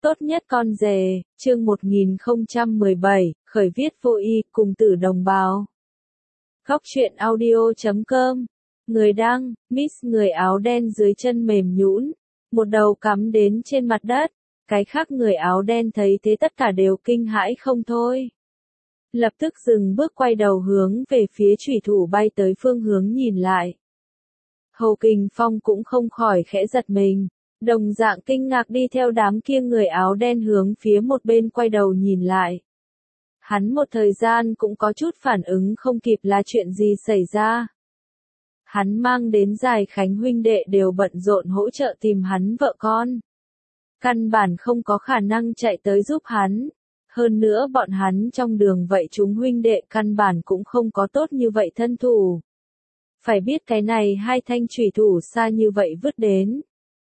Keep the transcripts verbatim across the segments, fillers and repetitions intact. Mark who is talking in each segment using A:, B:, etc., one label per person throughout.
A: Tốt nhất con rể, chương một nghìn không trăm mười bảy, khởi viết vô y, cùng tử đồng bào. Góc truyện audio chấm com. Người đăng, Miss người áo đen dưới chân mềm nhũn, một đầu cắm đến trên mặt đất. Cái khác người áo đen thấy thế tất cả đều kinh hãi không thôi. Lập tức dừng bước quay đầu hướng về phía chủy thủ bay tới phương hướng nhìn lại. Hầu Kình Phong cũng không khỏi khẽ giật mình. Đồng dạng kinh ngạc đi theo đám kia người áo đen hướng phía một bên quay đầu nhìn lại. Hắn một thời gian cũng có chút phản ứng không kịp là chuyện gì xảy ra. Hắn mang đến Giải Khánh huynh đệ đều bận rộn hỗ trợ tìm hắn vợ con. Căn bản không có khả năng chạy tới giúp hắn. Hơn nữa bọn hắn trong đường vậy chúng huynh đệ căn bản cũng không có tốt như vậy thân thủ. Phải biết cái này hai thanh chủy thủ xa như vậy vứt đến.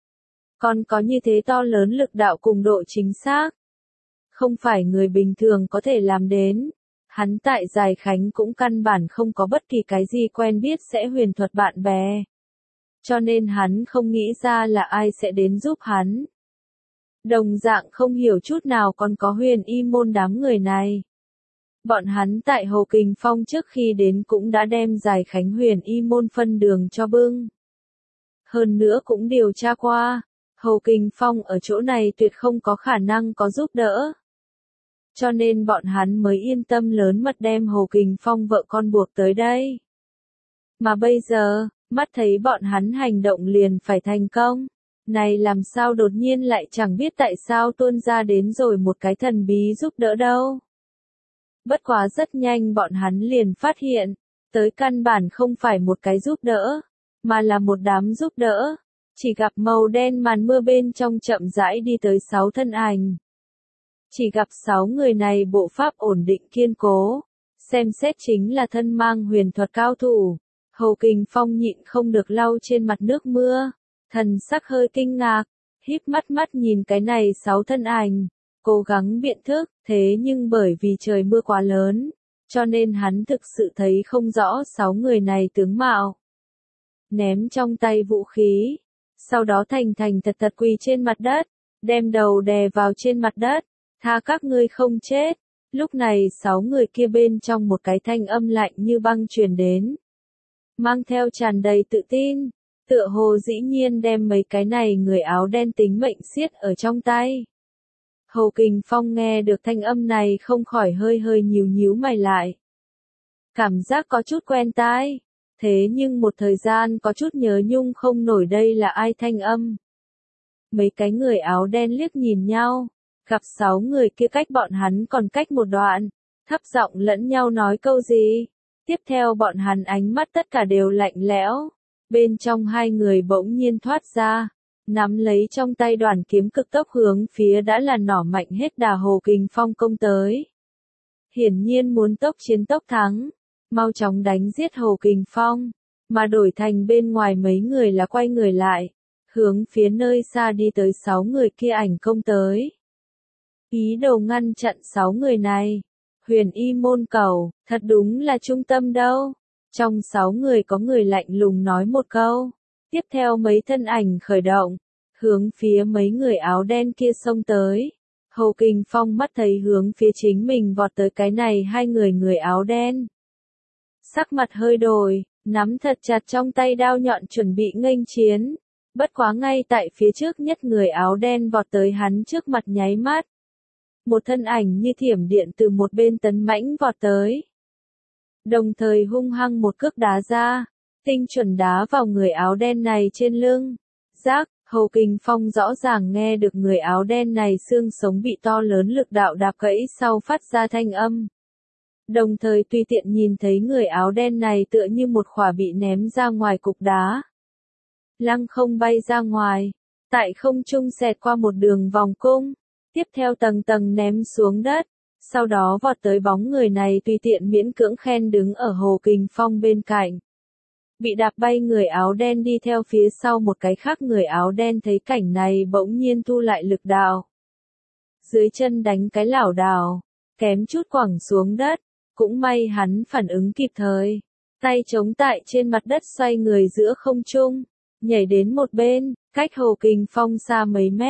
A: Còn có như thế to lớn lực đạo cùng độ chính xác. Không phải người bình thường có thể làm đến. Hắn tại Giải Khánh cũng căn bản không có bất kỳ cái gì quen biết sẽ huyền thuật bạn bè. Cho nên hắn không nghĩ ra là ai sẽ đến giúp hắn. Đồng dạng không hiểu chút nào còn có huyền y môn đám người này. Bọn hắn tại Hồ Kình Phong trước khi đến cũng đã đem Giải Khánh huyền y môn phân đường cho bưng. Hơn nữa cũng điều tra qua. Hồ Kình Phong ở chỗ này tuyệt không có khả năng có giúp đỡ. Cho nên bọn hắn mới yên tâm lớn mật đem Hồ Kình Phong vợ con buộc tới đây. Mà bây giờ, mắt thấy bọn hắn hành động liền phải thành công. Này làm sao đột nhiên lại chẳng biết tại sao tuôn ra đến rồi một cái thần bí giúp đỡ đâu. Bất quá rất nhanh bọn hắn liền phát hiện, tới căn bản không phải một cái giúp đỡ, mà là một đám giúp đỡ. Chỉ gặp màu đen màn mưa bên trong chậm rãi đi tới sáu thân ảnh. Chỉ gặp sáu người này bộ pháp ổn định kiên cố, xem xét chính là thân mang huyền thuật cao thủ. Hầu Kình Phong nhịn không được lau trên mặt nước mưa, thần sắc hơi kinh ngạc, híp mắt mắt nhìn cái này sáu thân ảnh, cố gắng biện thức, thế nhưng bởi vì trời mưa quá lớn, cho nên hắn thực sự thấy không rõ sáu người này tướng mạo. Ném trong tay vũ khí. Sau đó thành thành thật thật quỳ trên mặt đất, đem đầu đè vào trên mặt đất, tha các ngươi không chết. Lúc này sáu người kia bên trong một cái thanh âm lạnh như băng truyền đến. Mang theo tràn đầy tự tin, tựa hồ dĩ nhiên đem mấy cái này người áo đen tính mệnh siết ở trong tay. Hầu Kình Phong nghe được thanh âm này không khỏi hơi hơi nhíu nhíu mày lại. Cảm giác có chút quen tai. Thế nhưng một thời gian có chút nhớ nhung không nổi đây là ai thanh âm. Mấy cái người áo đen liếc nhìn nhau, gặp sáu người kia cách bọn hắn còn cách một đoạn, thấp giọng lẫn nhau nói câu gì. Tiếp theo bọn hắn ánh mắt tất cả đều lạnh lẽo, bên trong hai người bỗng nhiên thoát ra, nắm lấy trong tay đoàn kiếm cực tốc hướng phía đã là nỏ mạnh hết đà Hồ Kình Phong công tới. Hiển nhiên muốn tốc chiến tốc thắng. Mau chóng đánh giết Hồ Kình Phong, mà đổi thành bên ngoài mấy người là quay người lại, hướng phía nơi xa đi tới sáu người kia ảnh công tới. Ý đồ ngăn chặn sáu người này, huyền y môn cầu, thật đúng là trung tâm đâu. Trong sáu người có người lạnh lùng nói một câu, tiếp theo mấy thân ảnh khởi động, hướng phía mấy người áo đen kia xông tới. Hồ Kình Phong mắt thấy hướng phía chính mình vọt tới cái này hai người người áo đen. Sắc mặt hơi đổi, nắm thật chặt trong tay đao nhọn chuẩn bị nghênh chiến. Bất quá ngay tại phía trước nhất người áo đen vọt tới hắn trước mặt nháy mắt. Một thân ảnh như thiểm điện từ một bên tấn mãnh vọt tới. Đồng thời hung hăng một cước đá ra, tinh chuẩn đá vào người áo đen này trên lưng. Rác, Hầu Kình Phong rõ ràng nghe được người áo đen này xương sống bị to lớn lực đạo đạp gãy sau phát ra thanh âm. Đồng thời tùy tiện nhìn thấy người áo đen này tựa như một khỏa bị ném ra ngoài cục đá. Lăng không bay ra ngoài, tại không trung xẹt qua một đường vòng cung, tiếp theo tầng tầng ném xuống đất, sau đó vọt tới bóng người này tùy tiện miễn cưỡng khen đứng ở Hồ Kình Phong bên cạnh. Bị đạp bay người áo đen đi theo phía sau một cái khác người áo đen thấy cảnh này bỗng nhiên thu lại lực đạo. Dưới chân đánh cái lảo đảo, kém chút quẳng xuống đất. Cũng may hắn phản ứng kịp thời, tay chống tại trên mặt đất xoay người giữa không trung, nhảy đến một bên, cách Hồ Kình Phong xa mấy mét,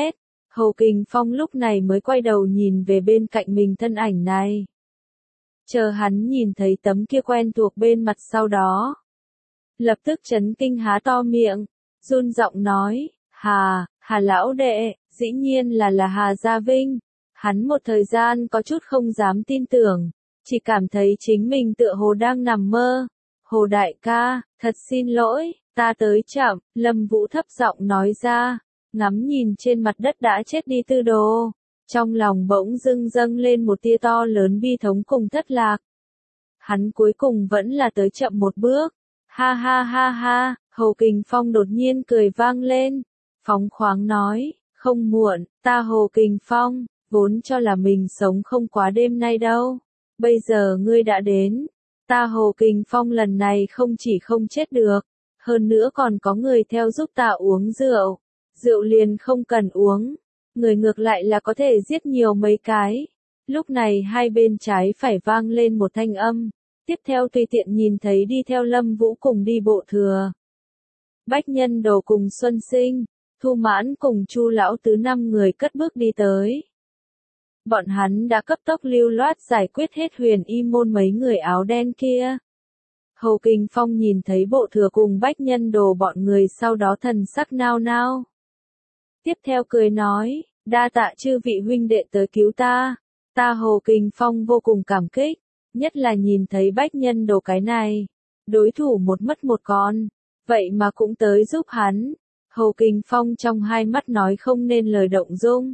A: Hồ Kình Phong lúc này mới quay đầu nhìn về bên cạnh mình thân ảnh này. Chờ hắn nhìn thấy tấm kia quen thuộc bên mặt sau đó. Lập tức chấn kinh há to miệng, run giọng nói, Hà, Hà lão đệ, dĩ nhiên là là Hà Gia Vinh. Hắn một thời gian có chút không dám tin tưởng, chỉ cảm thấy chính mình tựa hồ đang nằm mơ. Hồ đại ca, thật xin lỗi, ta tới chậm, Lâm Vũ thấp giọng nói ra, ngắm nhìn trên mặt đất đã chết đi Tư Đồ. Trong lòng bỗng dưng dâng lên một tia to lớn bi thống cùng thất lạc. Hắn cuối cùng vẫn là tới chậm một bước. Ha ha ha ha, Hồ Kình Phong đột nhiên cười vang lên. Phóng khoáng nói, không muộn, ta Hồ Kình Phong, vốn cho là mình sống không quá đêm nay đâu. Bây giờ ngươi đã đến. Ta Hồ Kình Phong lần này không chỉ không chết được, hơn nữa còn có người theo giúp ta uống rượu. Rượu liền không cần uống. Người ngược lại là có thể giết nhiều mấy cái. Lúc này hai bên trái phải vang lên một thanh âm. Tiếp theo tùy tiện nhìn thấy đi theo Lâm Vũ cùng đi Bộ Thừa. Bách Nhân Đồ cùng Xuân Sinh, Thu Mãn cùng Chu lão tứ năm người cất bước đi tới. Bọn hắn đã cấp tốc lưu loát giải quyết hết Huyền Y môn mấy người áo đen kia. Hồ Kình Phong nhìn thấy Bộ Thừa cùng Bách Nhân Đồ bọn người sau đó thần sắc nao nao. Tiếp theo cười nói, đa tạ chư vị huynh đệ tới cứu ta. Ta Hồ Kình Phong vô cùng cảm kích, nhất là nhìn thấy Bách Nhân Đồ cái này. Đối thủ một mất một con, vậy mà cũng tới giúp hắn. Hồ Kình Phong trong hai mắt nói không nên lời động dung.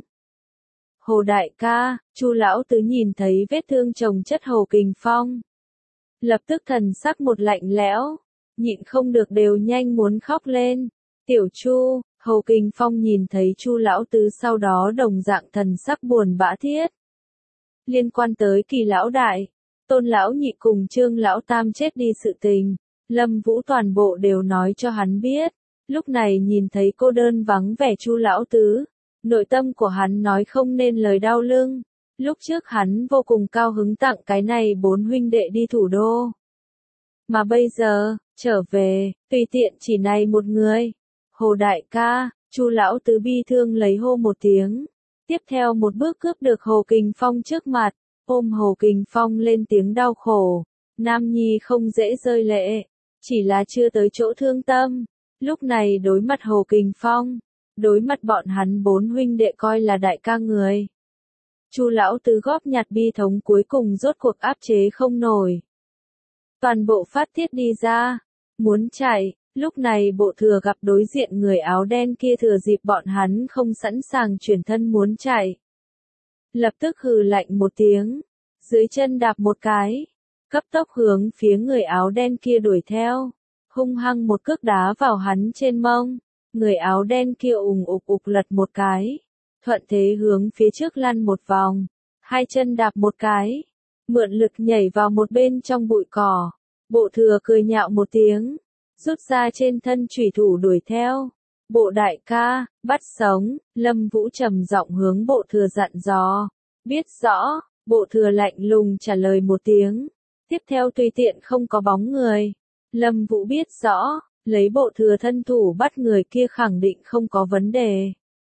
A: Hồ đại ca, Chu lão tứ nhìn thấy vết thương chồng chất Hồ Kình Phong. Lập tức thần sắc một lạnh lẽo, nhịn không được đều nhanh muốn khóc lên. Tiểu Chu, Hồ Kình Phong nhìn thấy Chu lão tứ sau đó đồng dạng thần sắc buồn bã thiết. Liên quan tới Kỳ lão đại, Tôn lão nhị cùng Trương lão tam chết đi sự tình, Lâm Vũ toàn bộ đều nói cho hắn biết. Lúc này nhìn thấy cô đơn vắng vẻ Chu lão tứ, nội tâm của hắn nói không nên lời đau lưng. Lúc trước hắn vô cùng cao hứng tặng cái này bốn huynh đệ đi thủ đô. Mà bây giờ, trở về, tùy tiện chỉ này một người. Hồ đại ca, Chu lão tứ bi thương lấy hô một tiếng. Tiếp theo một bước cướp được Hồ Kình Phong trước mặt, ôm Hồ Kình Phong lên tiếng đau khổ. Nam nhi không dễ rơi lệ, chỉ là chưa tới chỗ thương tâm. Lúc này đối mặt Hồ Kình Phong, đối mặt bọn hắn bốn huynh đệ coi là đại ca người. Chu lão tứ góp nhặt bi thống cuối cùng rốt cuộc áp chế không nổi. Toàn bộ phát tiết đi ra, muốn chạy, lúc này Bộ Thừa gặp đối diện người áo đen kia thừa dịp bọn hắn không sẵn sàng chuyển thân muốn chạy. Lập tức hừ lạnh một tiếng, dưới chân đạp một cái, cấp tốc hướng phía người áo đen kia đuổi theo, hung hăng một cước đá vào hắn trên mông, người áo đen kia ùng ục ục lật một cái. Thuận thế hướng phía trước lăn một vòng, hai chân đạp một cái, mượn lực nhảy vào một bên trong bụi cỏ. Bộ Thừa cười nhạo một tiếng, rút ra trên thân chủy thủ đuổi theo. Bộ đại ca, bắt sống, Lâm Vũ trầm giọng hướng Bộ Thừa dặn dò. Biết rõ, Bộ Thừa lạnh lùng trả lời một tiếng. Tiếp theo tùy tiện không có bóng người. Lâm Vũ biết rõ, lấy Bộ Thừa thân thủ bắt người kia khẳng định không có vấn đề.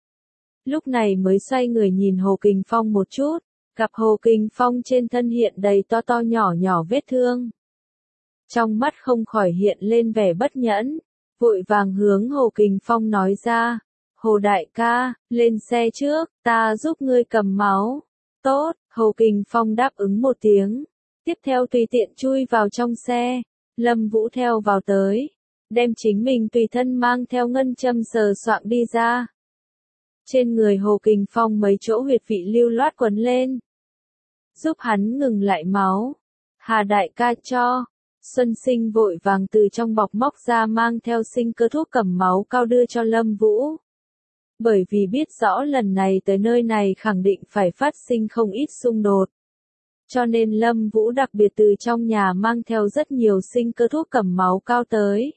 A: Lúc này mới xoay người nhìn Hồ Kình Phong một chút, gặp Hồ Kình Phong trên thân hiện đầy to to nhỏ nhỏ vết thương. Trong mắt không khỏi hiện lên vẻ bất nhẫn, vội vàng hướng Hồ Kình Phong nói ra, Hồ đại ca, lên xe trước, ta giúp ngươi cầm máu. Tốt, Hồ Kình Phong đáp ứng một tiếng, tiếp theo tùy tiện chui vào trong xe, Lâm Vũ theo vào tới, đem chính mình tùy thân mang theo ngân châm sờ soạng đi ra. Trên người Hồ Kình Phong mấy chỗ huyệt vị lưu loát quấn lên, giúp hắn ngừng lại máu. Hà đại ca cho. Xuân Sinh vội vàng từ trong bọc móc ra mang theo sinh cơ thuốc cầm máu cao đưa cho Lâm Vũ. Bởi vì biết rõ lần này tới nơi này khẳng định phải phát sinh không ít xung đột. Cho nên Lâm Vũ đặc biệt từ trong nhà mang theo rất nhiều sinh cơ thuốc cầm máu cao tới.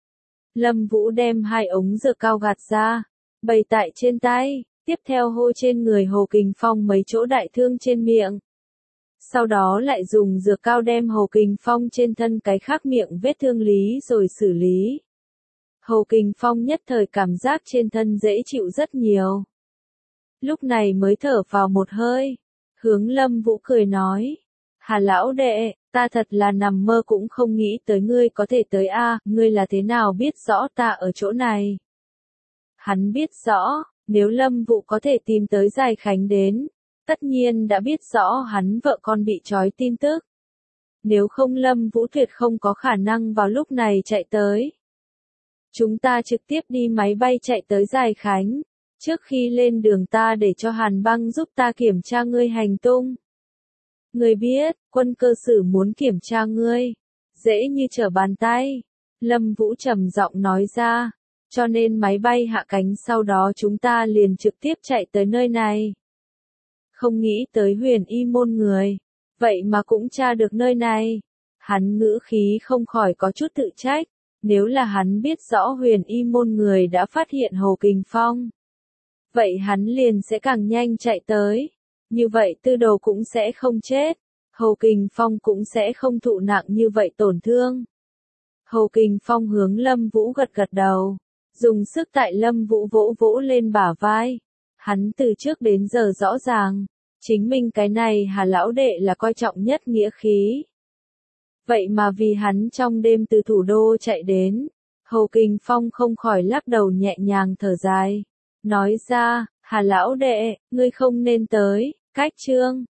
A: Lâm Vũ đem hai ống dược cao gạt ra, bày tại trên tay, tiếp theo hô trên người Hồ Kình Phong mấy chỗ đại thương trên miệng. Sau đó lại dùng dược cao đem Hồ Kình Phong trên thân cái khác miệng vết thương lý rồi xử lý. Hồ Kình Phong nhất thời cảm giác trên thân dễ chịu rất nhiều. lúc này mới thở vào một hơi. Hướng Lâm Vũ cười nói, Hà lão đệ, ta thật là nằm mơ cũng không nghĩ tới ngươi có thể tới a, ngươi là thế nào biết rõ ta ở chỗ này? Hắn biết rõ, nếu Lâm Vũ có thể tìm tới Giai Khánh đến, tất nhiên đã biết rõ hắn vợ con bị trói tin tức. Nếu không Lâm Vũ tuyệt không có khả năng vào lúc này chạy tới. Chúng ta trực tiếp đi máy bay chạy tới Giai Khánh, trước khi lên đường ta để cho Hàn Băng giúp ta kiểm tra ngươi hành tung. Ngươi biết, quân cơ sử muốn kiểm tra ngươi, dễ như trở bàn tay. Lâm Vũ trầm giọng nói ra, cho nên máy bay hạ cánh sau đó chúng ta liền trực tiếp chạy tới nơi này. Không nghĩ tới Huyền Y môn người, vậy mà cũng tra được nơi này. Hắn ngữ khí không khỏi có chút tự trách, nếu là hắn biết rõ Huyền Y môn người đã phát hiện Hồ Kình Phong, vậy hắn liền sẽ càng nhanh chạy tới. Như vậy Tư Đồ cũng sẽ không chết, Hồ Kình Phong cũng sẽ không thụ nặng như vậy tổn thương. Hồ Kình Phong hướng Lâm Vũ gật gật đầu, dùng sức tại Lâm Vũ vỗ vỗ lên bả vai. Hắn từ trước đến giờ rõ ràng, chính mình cái này Hà lão đệ là coi trọng nhất nghĩa khí. Vậy mà vì hắn trong đêm từ thủ đô chạy đến, Hồ Kình Phong không khỏi lắc đầu nhẹ nhàng thở dài, nói ra, Hà lão đệ, ngươi không nên tới. Cách chương